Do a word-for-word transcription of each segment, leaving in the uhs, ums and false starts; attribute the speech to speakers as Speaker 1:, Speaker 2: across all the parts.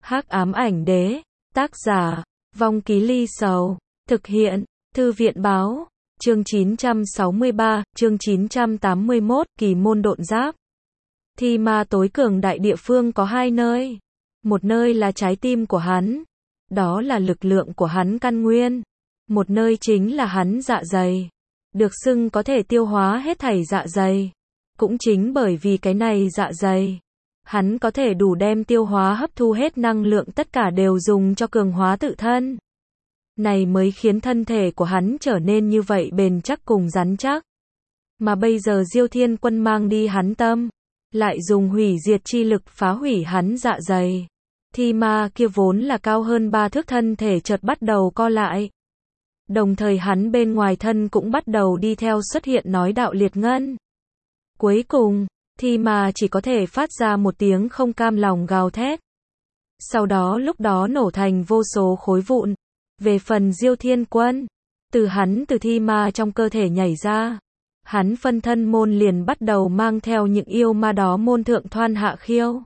Speaker 1: Hắc ám ảnh đế, tác giả, Vong Ký Ly Sầu, thực hiện, Thư viện báo, chương chín trăm sáu mươi ba, chương chín trăm tám mươi mốt, kỳ môn độn giáp. Thi ma tối cường đại địa phương có hai nơi. Một nơi là trái tim của hắn, đó là lực lượng của hắn căn nguyên. Một nơi chính là hắn dạ dày, được xưng có thể tiêu hóa hết thảy dạ dày. Cũng chính bởi vì cái này dạ dày, hắn có thể đủ đem tiêu hóa hấp thu hết năng lượng tất cả đều dùng cho cường hóa tự thân. Này mới khiến thân thể của hắn trở nên như vậy bền chắc cùng rắn chắc. Mà bây giờ Diêu Thiên Quân mang đi hắn tâm, lại dùng hủy diệt chi lực phá hủy hắn dạ dày. Thi ma kia vốn là cao hơn ba thước thân thể chợt bắt đầu co lại. Đồng thời hắn bên ngoài thân cũng bắt đầu đi theo xuất hiện nói đạo liệt ngân. Cuối cùng, thi ma chỉ có thể phát ra một tiếng không cam lòng gào thét. Sau đó lúc đó nổ thành vô số khối vụn. Về phần Diêu Thiên Quân, từ hắn từ thi ma trong cơ thể nhảy ra, hắn phân thân môn liền bắt đầu mang theo những yêu ma đó môn thượng thoan hạ khiêu.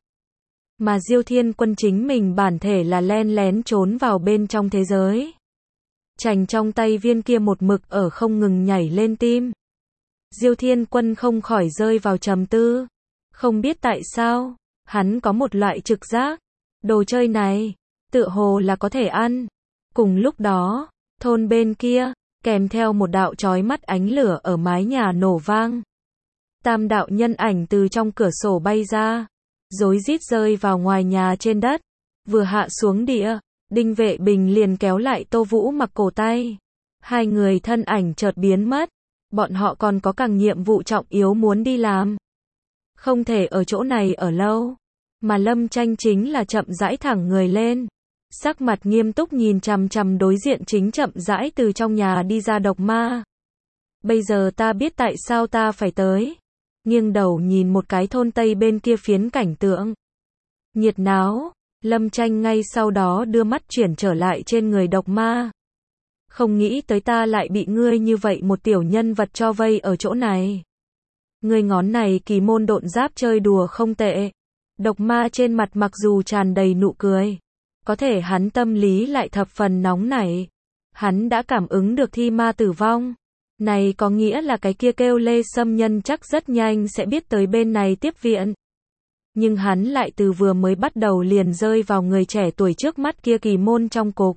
Speaker 1: Mà Diêu Thiên Quân chính mình bản thể là len lén trốn vào bên trong thế giới. Chành trong tay viên kia một mực ở không ngừng nhảy lên tim. Diêu Thiên Quân không khỏi rơi vào trầm tư. Không biết tại sao, hắn có một loại trực giác. Đồ chơi này, tựa hồ là có thể ăn. Cùng lúc đó, thôn bên kia, kèm theo một đạo chói mắt ánh lửa ở mái nhà nổ vang. Tam đạo nhân ảnh từ trong cửa sổ bay ra, rối rít rơi vào ngoài nhà trên đất. Vừa hạ xuống địa, Đinh Vệ Bình liền kéo lại Tô Vũ Mặc cổ tay. Hai người thân ảnh chợt biến mất. Bọn họ còn có càng nhiệm vụ trọng yếu muốn đi làm. Không thể ở chỗ này ở lâu. Mà Lâm Tranh chính là chậm rãi thẳng người lên. Sắc mặt nghiêm túc nhìn chằm chằm đối diện chính chậm rãi từ trong nhà đi ra độc ma. Bây giờ ta biết tại sao ta phải tới. Nghiêng đầu nhìn một cái thôn tây bên kia phiến cảnh tượng nhiệt náo. Lâm Tranh ngay sau đó đưa mắt chuyển trở lại trên người độc ma. Không nghĩ tới ta lại bị ngươi như vậy một tiểu nhân vật cho vây ở chỗ này. Ngươi ngón này kỳ môn độn giáp chơi đùa không tệ. Độc ma trên mặt mặc dù tràn đầy nụ cười, có thể hắn tâm lý lại thập phần nóng nảy. Hắn đã cảm ứng được thi ma tử vong. Này có nghĩa là cái kia kêu Lê Sâm Nhân chắc rất nhanh sẽ biết tới bên này tiếp viện. Nhưng hắn lại từ vừa mới bắt đầu liền rơi vào người trẻ tuổi trước mắt kia kỳ môn trong cục.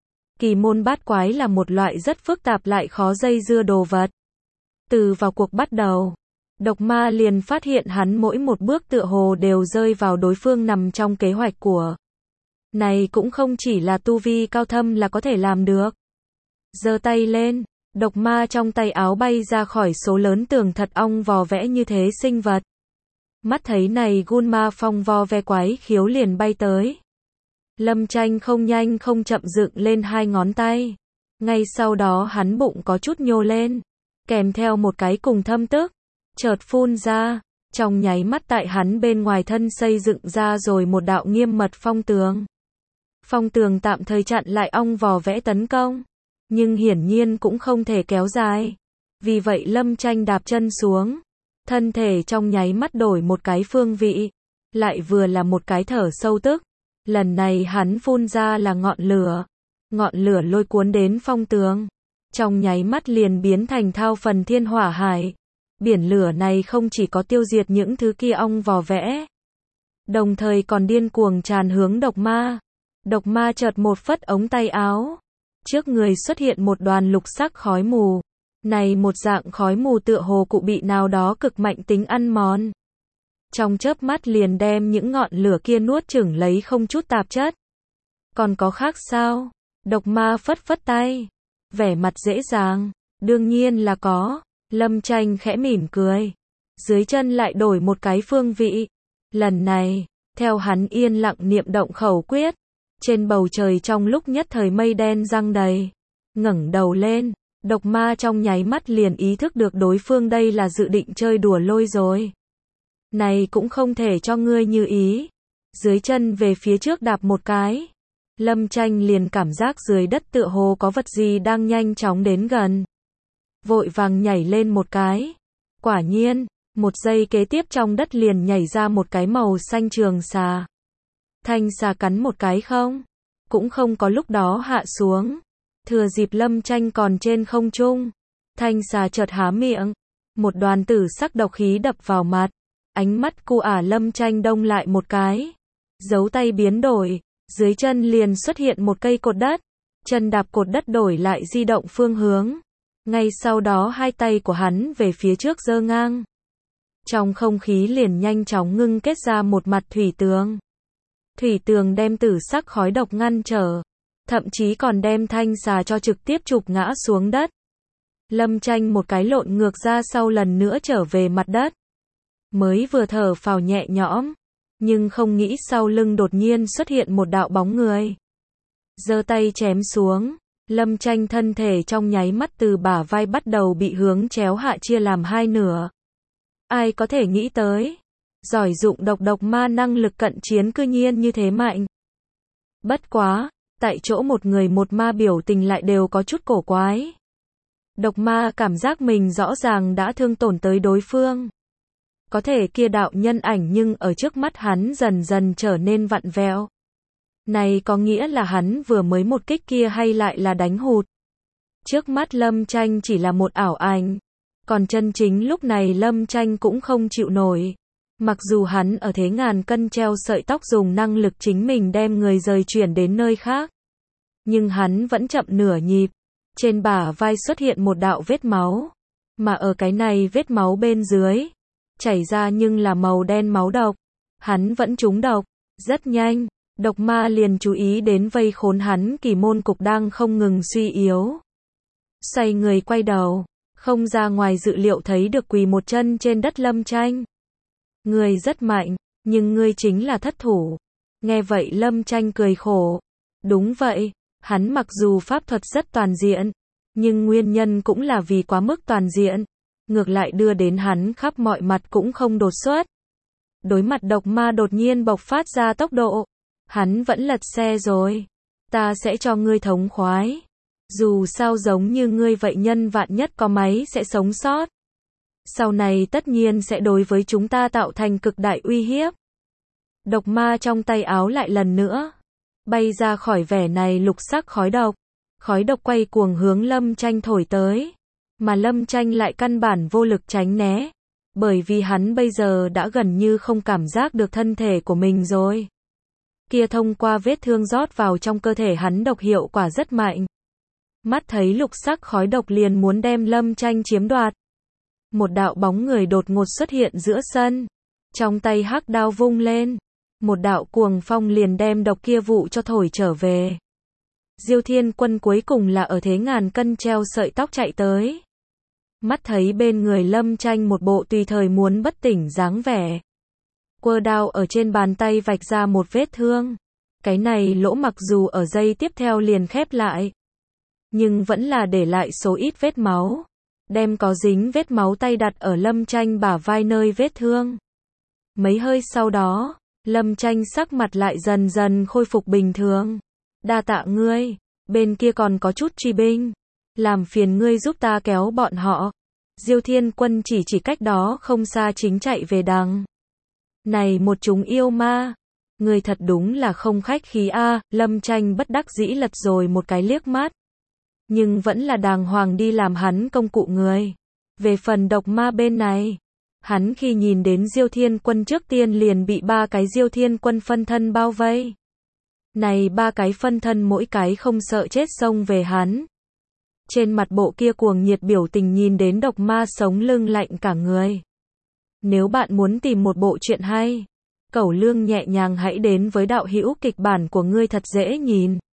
Speaker 1: Kỳ môn bát quái là một loại rất phức tạp lại khó dây dưa đồ vật. Từ vào cuộc bắt đầu, độc ma liền phát hiện hắn mỗi một bước tựa hồ đều rơi vào đối phương nằm trong kế hoạch của. Này cũng không chỉ là tu vi cao thâm là có thể làm được. Giơ tay lên, độc ma trong tay áo bay ra khỏi số lớn tường thật ong vò vẽ như thế sinh vật. Mắt thấy này gun ma phong vo ve quái khiếu liền bay tới. Lâm Tranh không nhanh không chậm dựng lên hai ngón tay. Ngay sau đó hắn bụng có chút nhô lên, kèm theo một cái cùng thâm tức, chợt phun ra, trong nháy mắt tại hắn bên ngoài thân xây dựng ra rồi một đạo nghiêm mật phong tường. Phong tường tạm thời chặn lại ong vò vẽ tấn công, nhưng hiển nhiên cũng không thể kéo dài. Vì vậy Lâm Tranh đạp chân xuống, thân thể trong nháy mắt đổi một cái phương vị, lại vừa là một cái thở sâu tức. Lần này hắn phun ra là ngọn lửa. Ngọn lửa lôi cuốn đến phong tường. Trong nháy mắt liền biến thành thao phần thiên hỏa hải. Biển lửa này không chỉ có tiêu diệt những thứ kia ong vò vẽ, đồng thời còn điên cuồng tràn hướng độc ma. Độc ma chợt một phất ống tay áo. Trước người xuất hiện một đoàn lục sắc khói mù. Này một dạng khói mù tựa hồ cụ bị nào đó cực mạnh tính ăn mòn. Trong chớp mắt liền đem những ngọn lửa kia nuốt chửng lấy không chút tạp chất. Còn có khác sao? Độc ma phất phất tay. Vẻ mặt dễ dàng. Đương nhiên là có. Lâm Tranh khẽ mỉm cười. Dưới chân lại đổi một cái phương vị. Lần này, theo hắn yên lặng niệm động khẩu quyết. Trên bầu trời trong lúc nhất thời mây đen giăng đầy. Ngẩng đầu lên, độc ma trong nháy mắt liền ý thức được đối phương đây là dự định chơi đùa lôi rồi. Này cũng không thể cho ngươi như ý. Dưới chân về phía trước đạp một cái. Lâm Tranh liền cảm giác dưới đất tựa hồ có vật gì đang nhanh chóng đến gần. Vội vàng nhảy lên một cái. Quả nhiên, một giây kế tiếp trong đất liền nhảy ra một cái màu xanh trường xà. Thanh xà cắn một cái không? Cũng không có lúc đó hạ xuống. Thừa dịp Lâm Tranh còn trên không trung, thanh xà chợt há miệng, một đoàn tử sắc độc khí đập vào mặt. Ánh mắt cu ả Lâm Tranh đông lại một cái, dấu tay biến đổi, dưới chân liền xuất hiện một cây cột đất, chân đạp cột đất đổi lại di động phương hướng. Ngay sau đó hai tay của hắn về phía trước giơ ngang. Trong không khí liền nhanh chóng ngưng kết ra một mặt thủy tường. Thủy tường đem tử sắc khói độc ngăn trở, thậm chí còn đem thanh xà cho trực tiếp chụp ngã xuống đất. Lâm Tranh một cái lộn ngược ra sau lần nữa trở về mặt đất. Mới vừa thở phào nhẹ nhõm, nhưng không nghĩ sau lưng đột nhiên xuất hiện một đạo bóng người. Giơ tay chém xuống, Lâm Tranh thân thể trong nháy mắt từ bả vai bắt đầu bị hướng chéo hạ chia làm hai nửa. Ai có thể nghĩ tới, giỏi dụng độc độc ma năng lực cận chiến cư nhiên như thế mạnh. Bất quá, tại chỗ một người một ma biểu tình lại đều có chút cổ quái. Độc ma cảm giác mình rõ ràng đã thương tổn tới đối phương. Có thể kia đạo nhân ảnh nhưng ở trước mắt hắn dần dần trở nên vặn vẹo. Này có nghĩa là hắn vừa mới một kích kia hay lại là đánh hụt. Trước mắt Lâm Tranh chỉ là một ảo ảnh. Còn chân chính lúc này Lâm Tranh cũng không chịu nổi. Mặc dù hắn ở thế ngàn cân treo sợi tóc dùng năng lực chính mình đem người rời chuyển đến nơi khác. Nhưng hắn vẫn chậm nửa nhịp. Trên bả vai xuất hiện một đạo vết máu. Mà ở cái này vết máu bên dưới, chảy ra nhưng là màu đen máu độc. Hắn vẫn trúng độc. Rất nhanh, độc ma liền chú ý đến vây khốn hắn kỳ môn cục đang không ngừng suy yếu. Xoay người quay đầu, không ra ngoài dự liệu thấy được quỳ một chân trên đất Lâm Tranh. Ngươi rất mạnh, nhưng ngươi chính là thất thủ. Nghe vậy Lâm Tranh cười khổ. Đúng vậy, hắn mặc dù pháp thuật rất toàn diện, nhưng nguyên nhân cũng là vì quá mức toàn diện. Ngược lại đưa đến hắn khắp mọi mặt cũng không đột xuất. Đối mặt độc ma đột nhiên bộc phát ra tốc độ. Hắn vẫn lật xe rồi. Ta sẽ cho ngươi thống khoái. Dù sao giống như ngươi vậy nhân vạn nhất có máy sẽ sống sót. Sau này tất nhiên sẽ đối với chúng ta tạo thành cực đại uy hiếp. Độc ma trong tay áo lại lần nữa bay ra khỏi vẻ này lục sắc khói độc. Khói độc quay cuồng hướng Lâm Tranh thổi tới. Mà Lâm Tranh lại căn bản vô lực tránh né. Bởi vì hắn bây giờ đã gần như không cảm giác được thân thể của mình rồi. Kia thông qua vết thương rót vào trong cơ thể hắn độc hiệu quả rất mạnh. Mắt thấy lục sắc khói độc liền muốn đem Lâm Tranh chiếm đoạt. Một đạo bóng người đột ngột xuất hiện giữa sân. Trong tay hắc đao vung lên. Một đạo cuồng phong liền đem độc kia vụ cho thổi trở về. Diêu Thiên Quân cuối cùng là ở thế ngàn cân treo sợi tóc chạy tới. Mắt thấy bên người Lâm Tranh một bộ tùy thời muốn bất tỉnh dáng vẻ. Quơ đao ở trên bàn tay vạch ra một vết thương. Cái này lỗ mặc dù ở giây tiếp theo liền khép lại, nhưng vẫn là để lại số ít vết máu. Đem có dính vết máu tay đặt ở Lâm Tranh bả vai nơi vết thương. Mấy hơi sau đó, Lâm Tranh sắc mặt lại dần dần khôi phục bình thường. Đa tạ ngươi, bên kia còn có chút truy binh. Làm phiền ngươi giúp ta kéo bọn họ. Diêu Thiên Quân chỉ chỉ cách đó không xa chính chạy về đằng. Này một chúng yêu ma. Ngươi thật đúng là không khách khí a. Lâm Tranh bất đắc dĩ lật rồi một cái liếc mắt. Nhưng vẫn là đàng hoàng đi làm hắn công cụ người. Về phần độc ma bên này, hắn khi nhìn đến Diêu Thiên Quân trước tiên liền bị ba cái Diêu Thiên Quân phân thân bao vây. Này ba cái phân thân mỗi cái không sợ chết xông về hắn. Trên mặt bộ kia cuồng nhiệt biểu tình nhìn đến độc ma sống lưng lạnh cả người. Nếu bạn muốn tìm một bộ truyện hay, Cẩu Lương nhẹ nhàng hãy đến với đạo hữu kịch bản của ngươi thật dễ nhìn.